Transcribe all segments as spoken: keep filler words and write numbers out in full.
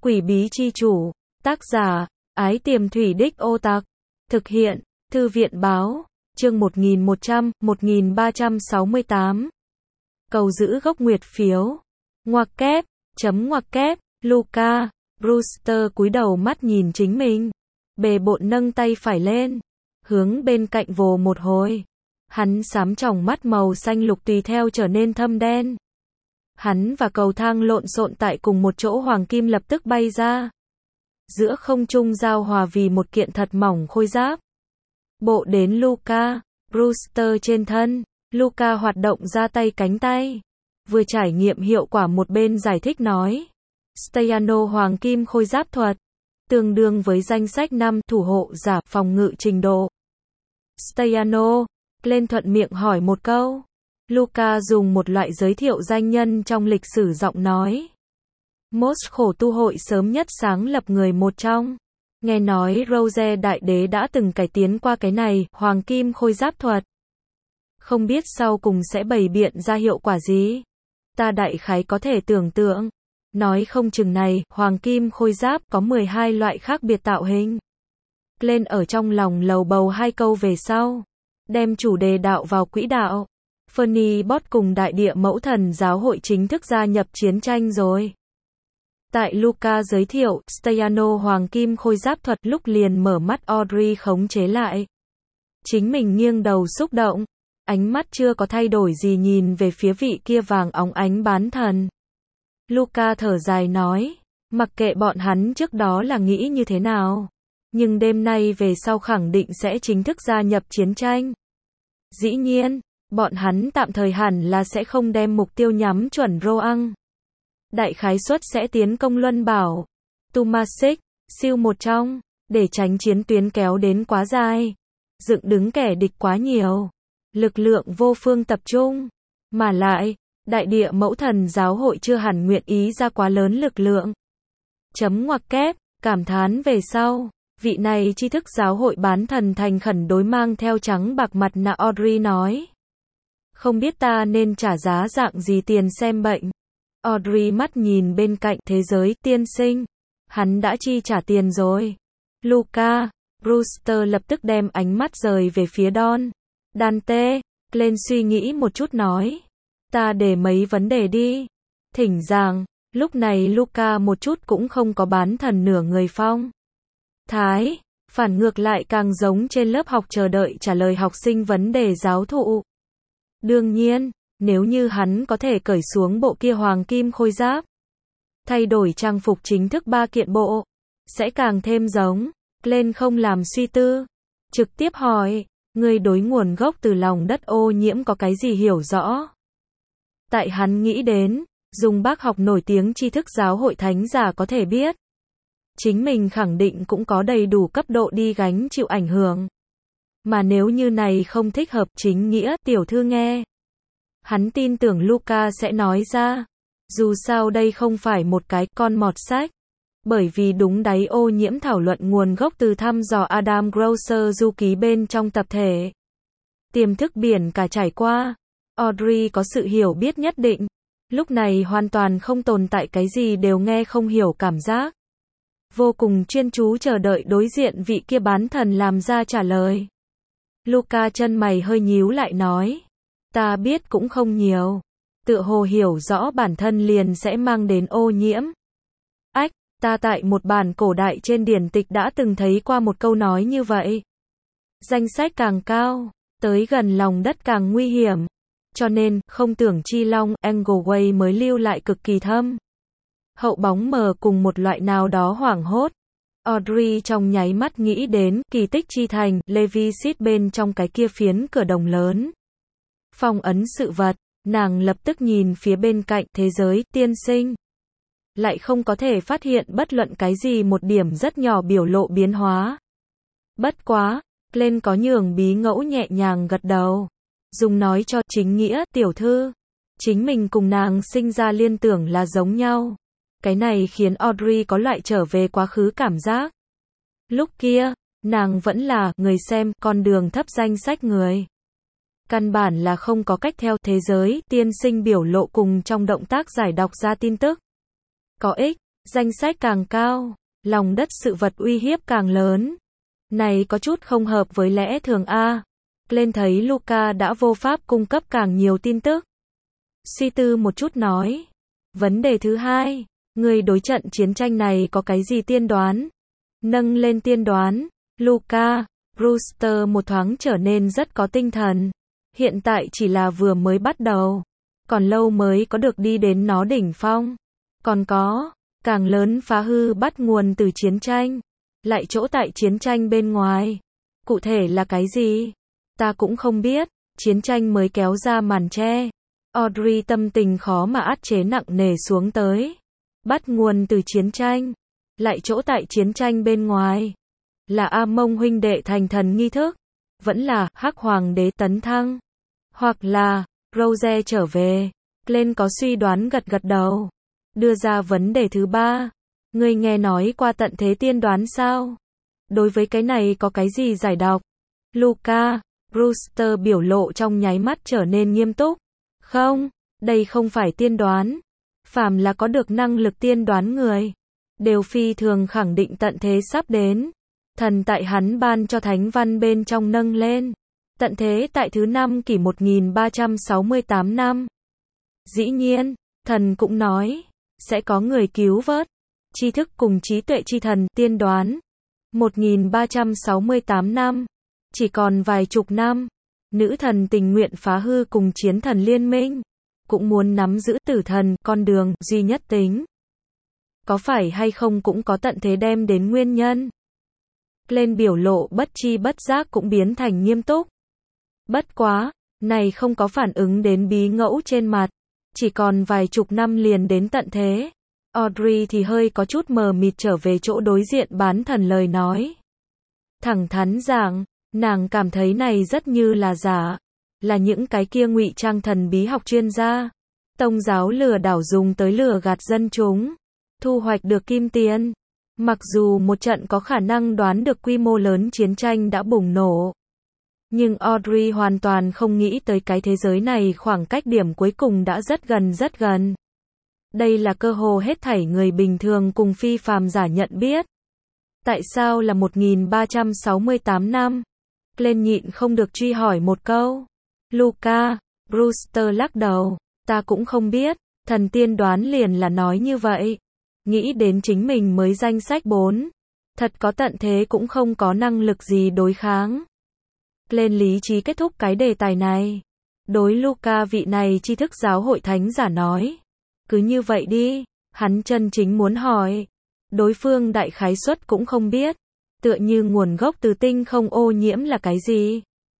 Quỷ bí chi chủ, tác giả, Ái Tiềm Thủy Đích Ô Tặc, thực hiện, Thư viện báo, chương một nghìn một trăm, một nghìn ba trăm sáu mươi tám. Cầu giữ gốc nguyệt phiếu. Ngoặc kép, chấm ngoặc kép, Luca, Brewster cúi đầu mắt nhìn chính mình. Bề bộn nâng tay phải lên, hướng bên cạnh vồ một hồi. Hắn xám tròng mắt màu xanh lục tùy theo trở nên thâm đen. Hắn và cầu thang lộn xộn tại cùng một chỗ, hoàng kim lập tức bay ra. Giữa không trung giao hòa vì một kiện thật mỏng khôi giáp. Bộ đến Luca, Brewster trên thân. Luca hoạt động ra tay cánh tay. Vừa trải nghiệm hiệu quả một bên giải thích nói. Staiano hoàng kim khôi giáp thuật. Tương đương với danh sách năm thủ hộ giả phòng ngự trình độ. Staiano, lên thuận miệng hỏi một câu. Luca dùng một loại giới thiệu danh nhân trong lịch sử giọng nói. Mốt khổ tu hội sớm nhất sáng lập người một trong. Nghe nói Rose đại đế đã từng cải tiến qua cái này, hoàng kim khôi giáp thuật. Không biết sau cùng sẽ bày biện ra hiệu quả gì. Ta đại khái có thể tưởng tượng. Nói không chừng này, hoàng kim khôi giáp có mười hai loại khác biệt tạo hình. Lên ở trong lòng lầu bầu hai câu về sau. Đem chủ đề đạo vào quỹ đạo. Fernie Bot cùng đại địa mẫu thần giáo hội chính thức gia nhập chiến tranh rồi. Tại Luca giới thiệu, Staiano hoàng kim khôi giáp thuật lúc liền mở mắt Audrey khống chế lại. Chính mình nghiêng đầu xúc động. Ánh mắt chưa có thay đổi gì nhìn về phía vị kia vàng óng ánh bán thần. Luca thở dài nói, mặc kệ bọn hắn trước đó là nghĩ như thế nào. Nhưng đêm nay về sau khẳng định sẽ chính thức gia nhập chiến tranh. Dĩ nhiên, bọn hắn tạm thời hẳn là sẽ không đem mục tiêu nhắm chuẩn Roang. Đại khái suất sẽ tiến công Luân Bảo, Tumasic, siêu một trong, để tránh chiến tuyến kéo đến quá dài. Dựng đứng kẻ địch quá nhiều. Lực lượng vô phương tập trung. Mà lại, đại địa mẫu thần giáo hội chưa hẳn nguyện ý ra quá lớn lực lượng. Chấm ngoặc kép, cảm thán về sau. Vị này tri thức giáo hội bán thần thành khẩn đối mang theo trắng bạc mặt nạ Audrey nói. Không biết ta nên trả giá dạng gì tiền xem bệnh. Audrey mắt nhìn bên cạnh thế giới tiên sinh. Hắn đã chi trả tiền rồi. Luca, Brewster lập tức đem ánh mắt rời về phía Don. Dante, lên suy nghĩ một chút nói. Ta để mấy vấn đề đi. Thỉnh giảng, lúc này Luca một chút cũng không có bán thần nửa người phong. Thái, phản ngược lại càng giống trên lớp học chờ đợi trả lời học sinh vấn đề giáo thụ. Đương nhiên, nếu như hắn có thể cởi xuống bộ kia hoàng kim khôi giáp, thay đổi trang phục chính thức ba kiện bộ, sẽ càng thêm giống. Lên không làm suy tư, trực tiếp hỏi, người đối nguồn gốc từ lòng đất ô nhiễm có cái gì hiểu rõ? Tại hắn nghĩ đến, dùng bác học nổi tiếng tri thức giáo hội thánh giả có thể biết. Chính mình khẳng định cũng có đầy đủ cấp độ đi gánh chịu ảnh hưởng. Mà nếu như này không thích hợp chính nghĩa, tiểu thư nghe. Hắn tin tưởng Luca sẽ nói ra. Dù sao đây không phải một cái con mọt sách. Bởi vì đúng đáy ô nhiễm thảo luận nguồn gốc từ thăm dò Adam Grosser du ký bên trong tập thể. Tiềm thức biển cả trải qua. Audrey có sự hiểu biết nhất định. Lúc này hoàn toàn không tồn tại cái gì đều nghe không hiểu cảm giác. Vô cùng chuyên chú chờ đợi đối diện vị kia bán thần làm ra trả lời. Luca chân mày hơi nhíu lại nói. Ta biết cũng không nhiều. Tựa hồ hiểu rõ bản thân liền sẽ mang đến ô nhiễm. Ách, ta tại một bản cổ đại trên điển tịch đã từng thấy qua một câu nói như vậy. Danh sách càng cao, tới gần lòng đất càng nguy hiểm. Cho nên, không tưởng chi long, Angleway mới lưu lại cực kỳ thâm. Hậu bóng mờ cùng một loại nào đó hoảng hốt. Audrey trong nháy mắt nghĩ đến kỳ tích chi thành, Levisit bên trong cái kia phiến cửa đồng lớn. Phong ấn sự vật, nàng lập tức nhìn phía bên cạnh thế giới tiên sinh. Lại không có thể phát hiện bất luận cái gì một điểm rất nhỏ biểu lộ biến hóa. Bất quá, lên có nhường bí ngẫu nhẹ nhàng gật đầu. Dùng nói cho chính nghĩa, tiểu thư. Chính mình cùng nàng sinh ra liên tưởng là giống nhau. Cái này khiến Audrey có loại trở về quá khứ cảm giác. Lúc kia, nàng vẫn là người xem con đường thấp danh sách người. Căn bản là không có cách theo thế giới tiên sinh biểu lộ cùng trong động tác giải đọc ra tin tức. Có ích, Danh sách càng cao, lòng đất sự vật uy hiếp càng lớn. Này có chút không hợp với lẽ thường a. Glenn thấy Luca đã vô pháp cung cấp càng nhiều tin tức. Suy tư một chút nói. Vấn đề thứ hai, người đối trận chiến tranh này có cái gì tiên đoán? Nâng lên tiên đoán, Luca, Brewster một thoáng trở nên rất có tinh thần. Hiện tại chỉ là vừa mới bắt đầu. Còn lâu mới có được đi đến nó đỉnh phong. Còn có, càng lớn phá hư bắt nguồn từ chiến tranh. Lại chỗ tại chiến tranh bên ngoài. Cụ thể là cái gì? Ta cũng không biết. Chiến tranh mới kéo ra màn che. Audrey tâm tình khó mà át chế nặng nề xuống tới. Bắt nguồn từ chiến tranh. Lại chỗ tại chiến tranh bên ngoài. Là A Mông huynh đệ thành thần nghi thức. Vẫn là Hắc Hoàng đế tấn thăng. Hoặc là Rose trở về. Glenn có suy đoán gật gật đầu. Đưa ra vấn đề thứ ba. Ngươi nghe nói qua tận thế tiên đoán sao? Đối với cái này có cái gì giải đọc? Luca, Brewster biểu lộ trong nháy mắt trở nên nghiêm túc. Không, đây không phải tiên đoán. Phàm là có được năng lực tiên đoán người. Đều phi thường khẳng định tận thế sắp đến. Thần tại hắn ban cho thánh văn bên trong nâng lên. Tận thế tại thứ năm kỷ một nghìn ba trăm sáu mươi tám năm. Dĩ nhiên, thần cũng nói, sẽ có người cứu vớt. Tri thức cùng trí tuệ chi thần tiên đoán. một nghìn ba trăm sáu mươi tám năm. Chỉ còn vài chục năm. Nữ thần tình nguyện phá hư cùng chiến thần liên minh. Cũng muốn nắm giữ tử thần, con đường duy nhất tính. Có phải hay không cũng có tận thế đem đến nguyên nhân. Lên biểu lộ bất chi bất giác cũng biến thành nghiêm túc. Bất quá, này không có phản ứng đến bí ngẫu trên mặt. Chỉ còn vài chục năm liền đến tận thế. Audrey thì hơi có chút mờ mịt trở về chỗ đối diện bán thần lời nói. Thẳng thắn rằng, nàng cảm thấy này rất như là giả. Là những cái kia ngụy trang thần bí học chuyên gia. Tông giáo lừa đảo dùng tới lừa gạt dân chúng. Thu hoạch được kim tiền. Mặc dù một trận có khả năng đoán được quy mô lớn chiến tranh đã bùng nổ. Nhưng Audrey hoàn toàn không nghĩ tới cái thế giới này khoảng cách điểm cuối cùng đã rất gần rất gần. Đây là cơ hồ hết thảy người bình thường cùng phi phàm giả nhận biết. Tại sao là một nghìn ba trăm sáu mươi tám năm? Glenn nhịn không được truy hỏi một câu. Luca, Brewster lắc đầu. Ta cũng không biết, thần tiên đoán liền là nói như vậy. Nghĩ đến chính mình mới danh sách bốn. Thật có tận thế cũng không có năng lực gì đối kháng. Glenn lý trí kết thúc cái đề tài này. Đối Luca vị này tri thức giáo hội thánh giả nói. Cứ như vậy đi, hắn chân chính muốn hỏi. Đối phương đại khái suất cũng không biết. Tựa như nguồn gốc từ tinh không ô nhiễm là cái gì?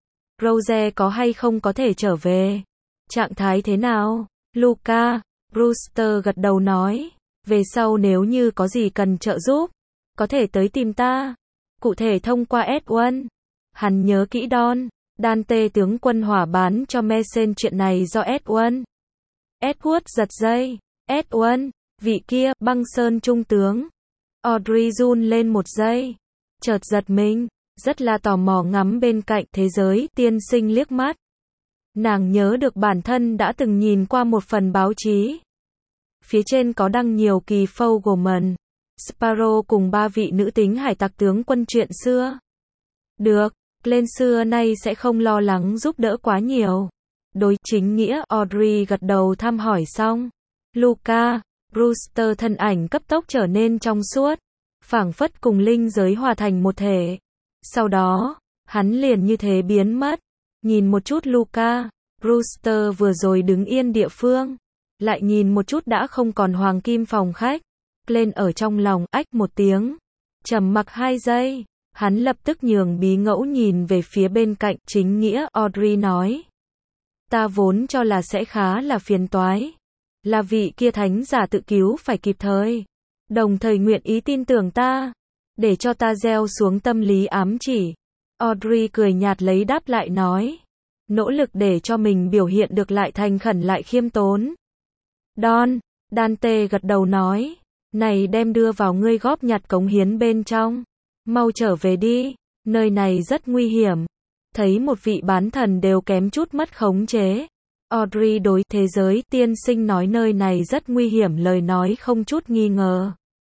Rose có hay không có thể trở về? Trạng thái thế nào? Luca, Brewster gật đầu nói. Về sau nếu như có gì cần trợ giúp, có thể tới tìm ta. Cụ thể thông qua Edwin. Hắn nhớ kỹ Don, Dante tướng quân hỏa bán cho Messen chuyện này do Edwin. Edward giật dây. Edwin, vị kia, băng sơn trung tướng. Audrey run lên một giây. Chợt giật mình, rất là tò mò ngắm bên cạnh thế giới tiên sinh liếc mắt. Nàng nhớ được bản thân đã từng nhìn qua một phần báo chí. Phía trên có đăng nhiều kỳ Fogelman, Sparrow cùng ba vị nữ tính hải tặc tướng quân chuyện xưa. Được, lên xưa nay sẽ không lo lắng giúp đỡ quá nhiều. Đối chính nghĩa, Audrey gật đầu thăm hỏi xong. Luca, Brewster thân ảnh cấp tốc trở nên trong suốt. Phảng phất cùng linh giới hòa thành một thể. Sau đó, hắn liền như thế biến mất. Nhìn một chút Luca, Brewster vừa rồi đứng yên địa phương. Lại nhìn một chút đã không còn hoàng kim phòng khách. Lên ở trong lòng, ách một tiếng. Trầm mặc hai giây. Hắn lập tức nhường bí ngẫu nhìn về phía bên cạnh, chính nghĩa, Audrey nói. Ta vốn cho là sẽ khá là phiền toái. Là vị kia thánh giả tự cứu phải kịp thời. Đồng thời nguyện ý tin tưởng ta. Để cho ta gieo xuống tâm lý ám chỉ. Audrey cười nhạt lấy đáp lại nói. Nỗ lực để cho mình biểu hiện được lại thành khẩn lại khiêm tốn. Don, Dante gật đầu nói. Này đem đưa vào ngươi góp nhặt cống hiến bên trong. Mau trở về đi, nơi này rất nguy hiểm. Thấy một vị bán thần đều kém chút mất khống chế. Audrey đối thế giới tiên sinh nói nơi này rất nguy hiểm lời nói không chút nghi ngờ.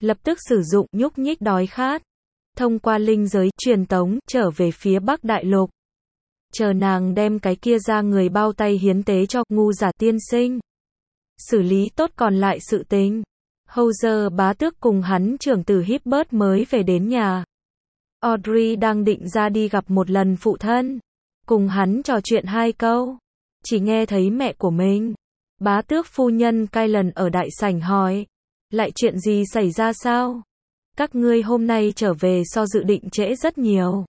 lập tức sử dụng nhúc nhích đói khát, thông qua linh giới truyền tống trở về phía Bắc Đại Lục. Chờ nàng đem cái kia ra người bao tay hiến tế cho ngu giả tiên sinh. Xử lý tốt còn lại sự tình. Howzer bá tước cùng hắn trưởng tử Hibbert mới về đến nhà. Audrey đang định ra đi gặp một lần phụ thân. Cùng hắn trò chuyện hai câu. Chỉ nghe thấy mẹ của mình. Bá tước phu nhân Kylan ở đại sảnh hỏi. Lại chuyện gì xảy ra sao? Các ngươi hôm nay trở về so dự định trễ rất nhiều.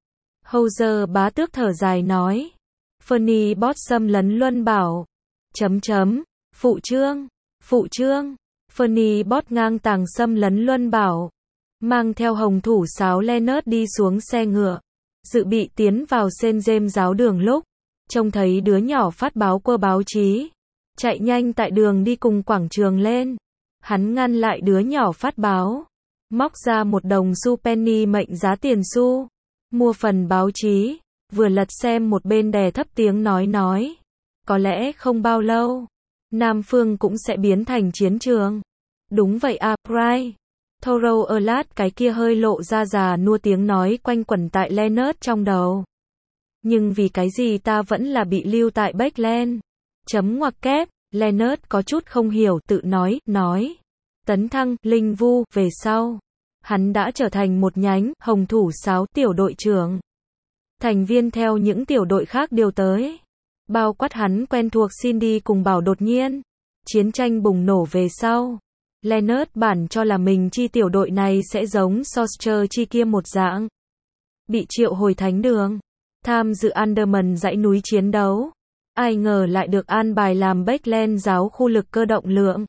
Howzer bá tước thở dài nói. Fernie Botsam lấn luân bảo. Chấm chấm. Phụ trương. Phụ trương. Fernie Bot ngang tàng xâm lấn luân bảo. Mang theo hồng thủ sáo Leonard đi xuống xe ngựa. Dự bị tiến vào Saint James giáo đường lúc. Trông thấy đứa nhỏ phát báo qua báo chí. Chạy nhanh tại đường đi cùng quảng trường lên. Hắn ngăn lại đứa nhỏ phát báo. Móc ra một đồng xu penny mệnh giá tiền xu. Mua phần báo chí. Vừa lật xem một bên đè thấp tiếng nói nói. Có lẽ không bao lâu. Nam Phương cũng sẽ biến thành chiến trường. Đúng vậy à, Bright. Thorough Erlat cái kia hơi lộ ra già nua tiếng nói quanh quẩn tại Leonard trong đầu. Nhưng vì cái gì ta vẫn là bị lưu tại Backland? Chấm ngoặc kép, Leonard có chút không hiểu tự nói, nói. Tấn thăng, linh vu, về sau. Hắn đã trở thành một nhánh, hồng thủ sáo, tiểu đội trưởng. Thành viên theo những tiểu đội khác điều tới. Bao quát hắn quen thuộc Cindy cùng bảo đột nhiên. Chiến tranh bùng nổ về sau. Leonard bản cho là mình chi tiểu đội này sẽ giống Soster chi kia một dạng. Bị triệu hồi thánh đường. Tham dự Underman dãy núi chiến đấu. Ai ngờ lại được an bài làm Backland giáo khu lực cơ động lượng.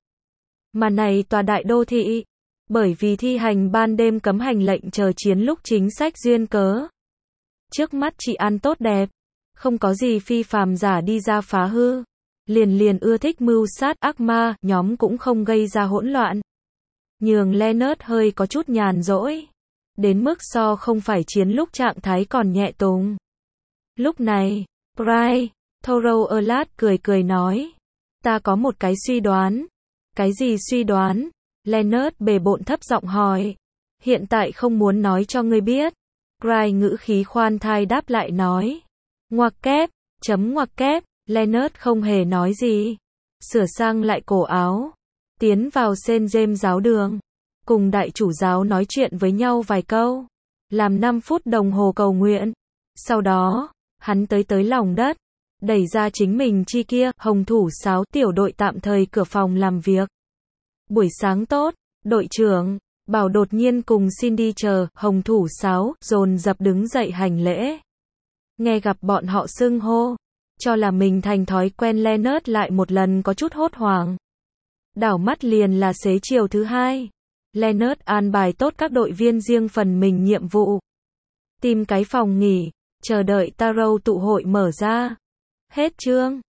Mà này tòa đại đô thị. Bởi vì thi hành ban đêm cấm hành lệnh chờ chiến lúc chính sách duyên cớ. Trước mắt trị an tốt đẹp. Không có gì phi phàm giả đi ra phá hư. Liền liền ưa thích mưu sát ác ma, nhóm cũng không gây ra hỗn loạn. Nhường Leonard hơi có chút nhàn rỗi. Đến mức so không phải chiến lúc trạng thái còn nhẹ tùng. Lúc này, Bright, Thorough Erlat cười cười nói. Ta có một cái suy đoán. Cái gì suy đoán? Leonard bề bộn thấp giọng hỏi. Hiện tại không muốn nói cho ngươi biết. Bright ngữ khí khoan thai đáp lại nói. Ngoặc kép, chấm ngoặc kép, Leonard không hề nói gì. Sửa sang lại cổ áo. Tiến vào Saint James giáo đường. Cùng đại chủ giáo nói chuyện với nhau vài câu. Làm năm phút đồng hồ cầu nguyện. Sau đó, hắn tới tới lòng đất. Đẩy ra chính mình chi kia, hồng thủ sáo tiểu đội tạm thời cửa phòng làm việc. Buổi sáng tốt, đội trưởng. Bảo đột nhiên cùng Cindy chờ, hồng thủ sáo, dồn dập đứng dậy hành lễ. Nghe gặp bọn họ xưng hô, cho là mình thành thói quen Leonard lại một lần có chút hốt hoảng. Đảo mắt liền là xế chiều thứ hai. Leonard an bài tốt các đội viên riêng phần mình nhiệm vụ. Tìm cái phòng nghỉ, chờ đợi Tarot tụ hội mở ra. Hết chương.